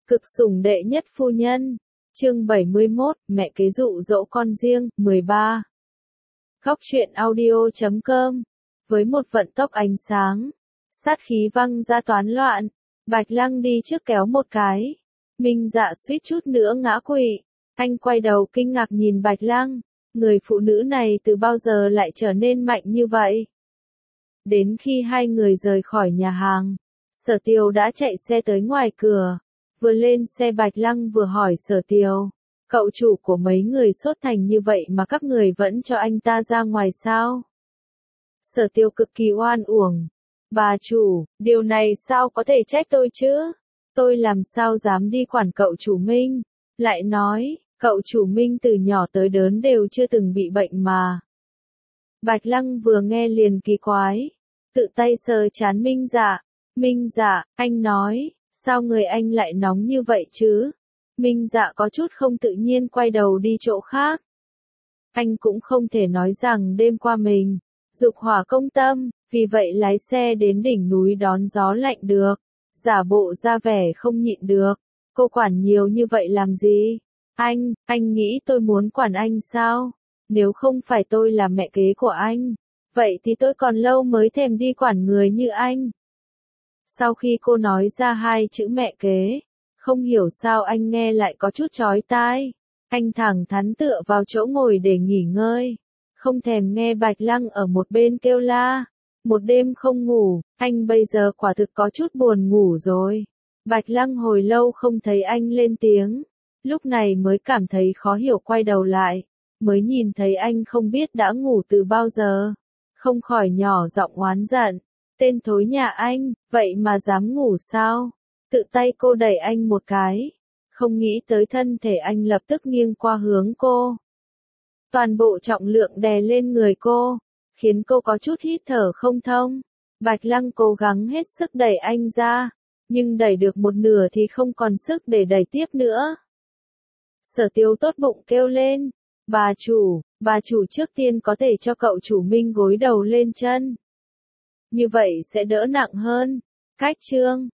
Cực sủng đệ nhất phu nhân. Chương 71, mẹ kế dụ dỗ con riêng, 13. Góc truyện audio.com. Với một vận tốc ánh sáng, sát khí văng ra toán loạn, Bạch Lăng đi trước kéo một cái. Minh Dạ suýt chút nữa ngã quỵ. Anh quay đầu kinh ngạc nhìn Bạch Lăng, người phụ nữ này từ bao giờ lại trở nên mạnh như vậy? Đến khi hai người rời khỏi nhà hàng, Sở Tiều đã chạy xe tới ngoài cửa. Vừa lên xe Bạch Lăng vừa hỏi Sở Tiều, cậu chủ của mấy người sốt thành như vậy mà các người vẫn cho anh ta ra ngoài sao? Sở Tiều cực kỳ oan uổng. Bà chủ, điều này sao có thể trách tôi chứ? Tôi làm sao dám đi quản cậu chủ Minh? Lại nói, cậu chủ Minh từ nhỏ tới lớn đều chưa từng bị bệnh mà. Bạch Lăng vừa nghe liền kỳ quái, tự tay sờ trán Minh Dạ. Minh Dạ, anh nói, sao người anh lại nóng như vậy chứ? Minh Dạ có chút không tự nhiên quay đầu đi chỗ khác. Anh cũng không thể nói rằng đêm qua mình dục hỏa công tâm, vì vậy lái xe đến đỉnh núi đón gió lạnh được, giả bộ ra vẻ không nhịn được. Cô quản nhiều như vậy làm gì? Anh nghĩ tôi muốn quản anh sao? Nếu không phải tôi là mẹ kế của anh, vậy thì tôi còn lâu mới thèm đi quản người như anh. Sau khi cô nói ra hai chữ mẹ kế, không hiểu sao anh nghe lại có chút chói tai. Anh thẳng thắn tựa vào chỗ ngồi để nghỉ ngơi, không thèm nghe Bạch Lăng ở một bên kêu la. Một đêm không ngủ, anh bây giờ quả thực có chút buồn ngủ rồi. Bạch Lăng hồi lâu không thấy anh lên tiếng, lúc này mới cảm thấy khó hiểu quay đầu lại, mới nhìn thấy anh không biết đã ngủ từ bao giờ. Không khỏi nhỏ giọng oán giận, tên thối nhà anh, vậy mà dám ngủ sao? Tự tay cô đẩy anh một cái, không nghĩ tới thân thể anh lập tức nghiêng qua hướng cô. Toàn bộ trọng lượng đè lên người cô, khiến cô có chút hít thở không thông. Bạch Lăng cố gắng hết sức đẩy anh ra, nhưng đẩy được một nửa thì không còn sức để đẩy tiếp nữa. Sở Tiếu tốt bụng kêu lên, bà chủ trước tiên có thể cho cậu chủ Minh gối đầu lên chân. Như vậy sẽ đỡ nặng hơn. Cách chương